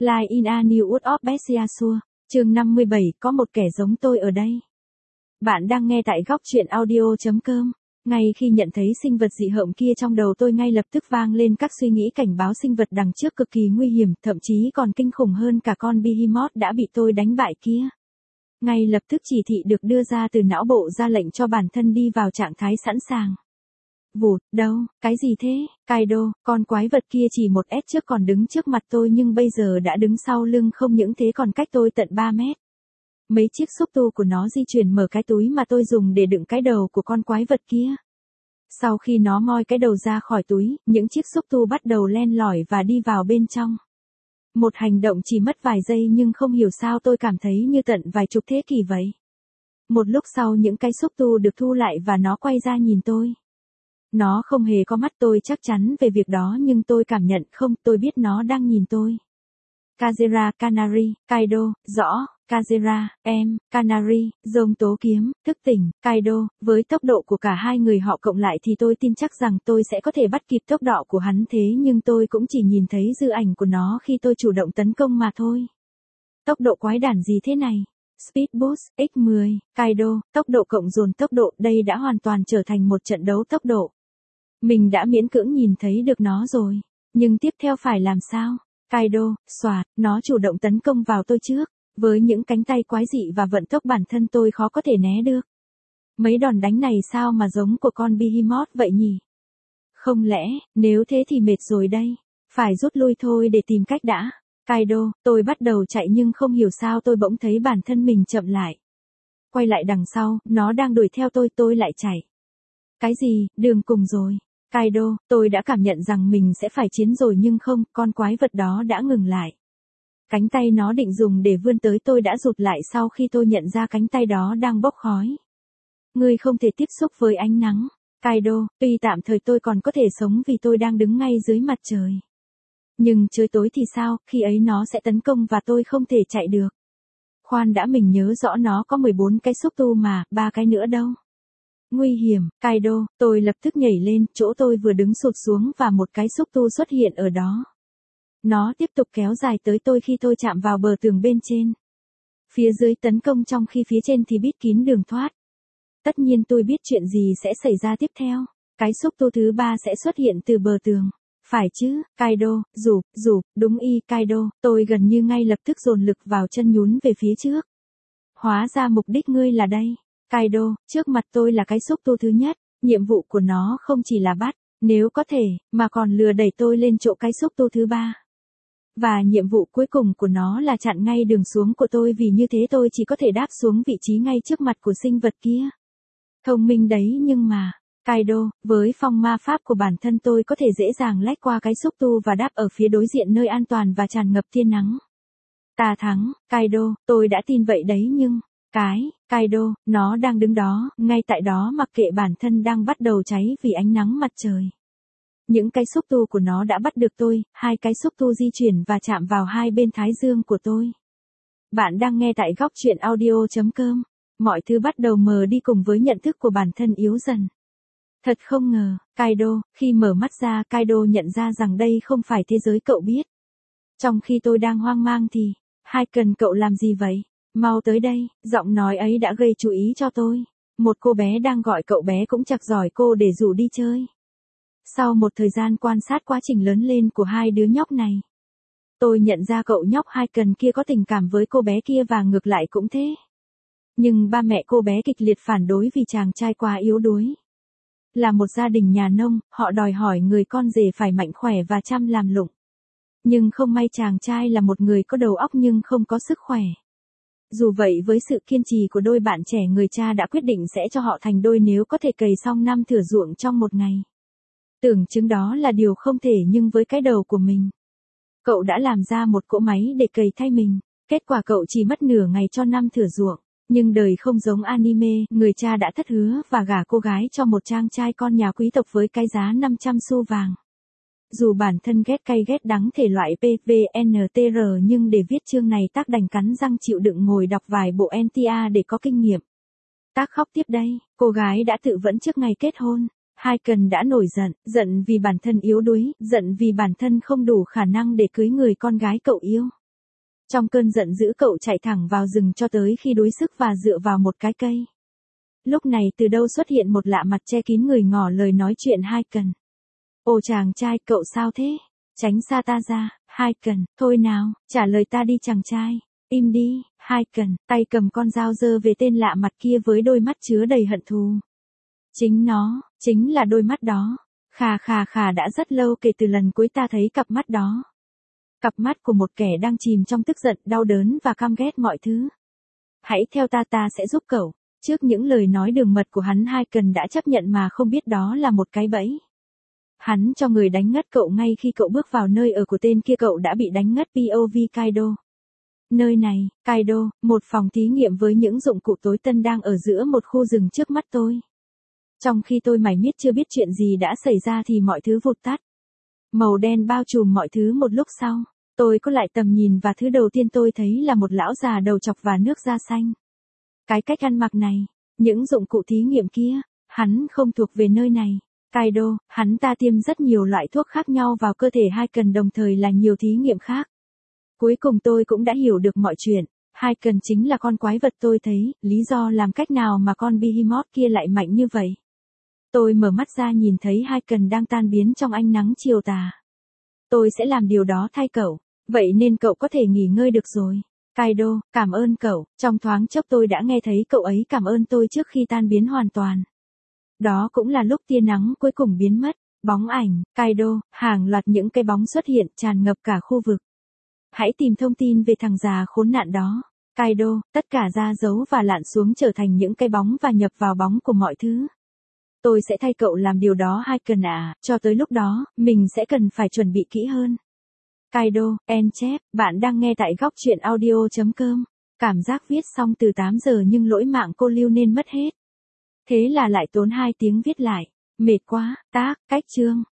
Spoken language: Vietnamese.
Lie in a New World of Bestiasure, chương 57, có một kẻ giống tôi ở đây. Bạn đang nghe tại góc truyện audio.com. Ngay khi nhận thấy sinh vật dị hợm kia trong đầu tôi ngay lập tức vang lên các suy nghĩ cảnh báo sinh vật đằng trước cực kỳ nguy hiểm, thậm chí còn kinh khủng hơn cả con Behemoth đã bị tôi đánh bại kia. Ngay lập tức chỉ thị được đưa ra từ não bộ ra lệnh cho bản thân đi vào trạng thái sẵn sàng. Vụt, đâu, cái gì thế, Kaido, con quái vật kia chỉ một S trước còn đứng trước mặt tôi nhưng bây giờ đã đứng sau lưng, không những thế còn cách tôi tận 3 mét. Mấy chiếc xúc tu của nó di chuyển mở cái túi mà tôi dùng để đựng cái đầu của con quái vật kia. Sau khi nó moi cái đầu ra khỏi túi, những chiếc xúc tu bắt đầu len lỏi và đi vào bên trong. Một hành động chỉ mất vài giây nhưng không hiểu sao tôi cảm thấy như tận vài chục thế kỷ vậy. Một lúc sau những cái xúc tu được thu lại và nó quay ra nhìn tôi. Nó không hề có mắt, tôi chắc chắn về việc đó nhưng tôi cảm nhận không, tôi biết nó đang nhìn tôi. Kazera, Canary, Kaido, rõ, Kazera, em, Canary, Rồng tố kiếm, thức tỉnh, Kaido, với tốc độ của cả hai người họ cộng lại thì tôi tin chắc rằng tôi sẽ có thể bắt kịp tốc độ của hắn, thế nhưng tôi cũng chỉ nhìn thấy dư ảnh của nó khi tôi chủ động tấn công mà thôi. Tốc độ quái đản gì thế này? Speed Boost, X10, Kaido, tốc độ cộng dồn tốc độ, đây đã hoàn toàn trở thành một trận đấu tốc độ. Mình đã miễn cưỡng nhìn thấy được nó rồi, nhưng tiếp theo phải làm sao? Kaido, xoạt, nó chủ động tấn công vào tôi trước, với những cánh tay quái dị và vận tốc bản thân tôi khó có thể né được. Mấy đòn đánh này sao mà giống của con Behemoth vậy nhỉ? Không lẽ, nếu thế thì mệt rồi đây, phải rút lui thôi để tìm cách đã. Kaido, tôi bắt đầu chạy nhưng không hiểu sao tôi bỗng thấy bản thân mình chậm lại. Quay lại đằng sau, nó đang đuổi theo tôi lại chạy. Cái gì, đường cùng rồi. Kaido, tôi đã cảm nhận rằng mình sẽ phải chiến rồi nhưng không, con quái vật đó đã ngừng lại. Cánh tay nó định dùng để vươn tới tôi đã rụt lại sau khi tôi nhận ra cánh tay đó đang bốc khói. Ngươi không thể tiếp xúc với ánh nắng. Kaido, tuy tạm thời tôi còn có thể sống vì tôi đang đứng ngay dưới mặt trời. Nhưng trời tối thì sao, khi ấy nó sẽ tấn công và tôi không thể chạy được. Khoan đã, mình nhớ rõ nó có 14 cái xúc tu mà, 3 cái nữa đâu. Nguy hiểm, Kaido, tôi lập tức nhảy lên, chỗ tôi vừa đứng sụt xuống và một cái xúc tu xuất hiện ở đó. Nó tiếp tục kéo dài tới tôi khi tôi chạm vào bờ tường bên trên. Phía dưới tấn công trong khi phía trên thì bít kín đường thoát. Tất nhiên tôi biết chuyện gì sẽ xảy ra tiếp theo. Cái xúc tu thứ 3 sẽ xuất hiện từ bờ tường. Phải chứ, Kaido, rụp, đúng y, Kaido, tôi gần như ngay lập tức dồn lực vào chân nhún về phía trước. Hóa ra mục đích ngươi là đây. Kaido, trước mặt tôi là cái xúc tu thứ nhất, nhiệm vụ của nó không chỉ là bắt, nếu có thể, mà còn lừa đẩy tôi lên chỗ cái xúc tu thứ 3. Và nhiệm vụ cuối cùng của nó là chặn ngay đường xuống của tôi, vì như thế tôi chỉ có thể đáp xuống vị trí ngay trước mặt của sinh vật kia. Thông minh đấy nhưng mà, Kaido, với phong ma pháp của bản thân tôi có thể dễ dàng lách qua cái xúc tu và đáp ở phía đối diện nơi an toàn và tràn ngập tia nắng. Ta thắng, Kaido, tôi đã tin vậy đấy nhưng... Kaido, nó đang đứng đó, ngay tại đó mặc kệ bản thân đang bắt đầu cháy vì ánh nắng mặt trời. Những cái xúc tu của nó đã bắt được tôi, 2 cái xúc tu di chuyển và chạm vào hai bên thái dương của tôi. Bạn đang nghe tại góc truyện audio.com. Mọi thứ bắt đầu mờ đi cùng với nhận thức của bản thân yếu dần. Thật không ngờ, Kaido, khi mở mắt ra Kaido nhận ra rằng đây không phải thế giới cậu biết. Trong khi tôi đang hoang mang thì, cần cậu làm gì vậy? Mau tới đây, giọng nói ấy đã gây chú ý cho tôi. Một cô bé đang gọi cậu bé cũng chạc giỏi cô để rủ đi chơi. Sau một thời gian quan sát quá trình lớn lên của hai đứa nhóc này, tôi nhận ra cậu nhóc Hyken kia có tình cảm với cô bé kia và ngược lại cũng thế. Nhưng ba mẹ cô bé kịch liệt phản đối vì chàng trai quá yếu đuối. Là một gia đình nhà nông, họ đòi hỏi người con rể phải mạnh khỏe và chăm làm lụng. Nhưng không may chàng trai là một người có đầu óc nhưng không có sức khỏe. Dù vậy với sự kiên trì của đôi bạn trẻ, người cha đã quyết định sẽ cho họ thành đôi nếu có thể cày xong 5 thửa ruộng trong một ngày. Tưởng chứng đó là điều không thể nhưng với cái đầu của mình, cậu đã làm ra một cỗ máy để cày thay mình. Kết quả cậu chỉ mất nửa ngày cho 5 thửa ruộng. Nhưng đời không giống anime, người cha đã thất hứa và gả cô gái cho một chàng trai con nhà quý tộc với cái giá 500 xu vàng. Dù bản thân ghét cay ghét đắng thể loại PVNTR nhưng để viết chương này Tác đành cắn răng chịu đựng ngồi đọc vài bộ NTA để có kinh nghiệm. Tác khóc tiếp đây, cô gái đã tự vẫn trước ngày kết hôn. Hyken đã nổi giận vì bản thân yếu đuối, giận vì bản thân không đủ khả năng để cưới người con gái cậu yêu. Trong cơn giận dữ cậu chạy thẳng vào rừng cho tới khi đuối sức và dựa vào một cái cây. Lúc này từ đâu xuất hiện một lạ mặt che kín người ngỏ lời nói chuyện Hai Cần. Ồ chàng trai, cậu sao thế? Tránh xa ta ra, Hai Cần, thôi nào, trả lời ta đi chàng trai. Im đi, Hai Cần, tay cầm con dao giơ về tên lạ mặt kia với đôi mắt chứa đầy hận thù. Chính nó, chính là đôi mắt đó. Khà đã rất lâu kể từ lần cuối ta thấy cặp mắt đó. Cặp mắt của một kẻ đang chìm trong tức giận, đau đớn và căm ghét mọi thứ. Hãy theo ta sẽ giúp cậu. Trước những lời nói đường mật của hắn, Hai Cần đã chấp nhận mà không biết đó là một cái bẫy. Hắn cho người đánh ngất cậu ngay khi cậu bước vào nơi ở của tên kia, cậu đã bị đánh ngất. POV Kaido. Nơi này, Kaido, một phòng thí nghiệm với những dụng cụ tối tân đang ở giữa một khu rừng trước mắt tôi. Trong khi tôi mải miết chưa biết chuyện gì đã xảy ra thì mọi thứ vụt tắt. Màu đen bao trùm mọi thứ. Một lúc sau, tôi có lại tầm nhìn và thứ đầu tiên tôi thấy là một lão già đầu trọc và nước da xanh. Cái cách ăn mặc này, những dụng cụ thí nghiệm kia, hắn không thuộc về nơi này. Kaido, hắn ta tiêm rất nhiều loại thuốc khác nhau vào cơ thể Hai Cần, đồng thời là nhiều thí nghiệm khác. Cuối cùng tôi cũng đã hiểu được mọi chuyện. Hai Cần chính là con quái vật tôi thấy, lý do làm cách nào mà con Behemoth kia lại mạnh như vậy. Tôi mở mắt ra nhìn thấy Hai Cần đang tan biến trong ánh nắng chiều tà. Tôi sẽ làm điều đó thay cậu, vậy nên cậu có thể nghỉ ngơi được rồi. Kaido, cảm ơn cậu, trong thoáng chốc tôi đã nghe thấy cậu ấy cảm ơn tôi trước khi tan biến hoàn toàn. Đó cũng là lúc tia nắng cuối cùng biến mất. Bóng ảnh, Kaido, hàng loạt những cái bóng xuất hiện tràn ngập cả khu vực. Hãy tìm thông tin về thằng già khốn nạn đó. Kaido, tất cả ra dấu và lặn xuống trở thành những cái bóng và nhập vào bóng của mọi thứ. Tôi sẽ thay cậu làm điều đó Hai Cần à, cho tới lúc đó, mình sẽ cần phải chuẩn bị kỹ hơn. Kaido, Enchef, bạn đang nghe tại góc truyện audio.com. Cảm giác viết xong từ 8 giờ nhưng lỗi mạng cô lưu nên mất hết. Thế là lại tốn 2 tiếng viết lại. Mệt quá, tác, cách chương.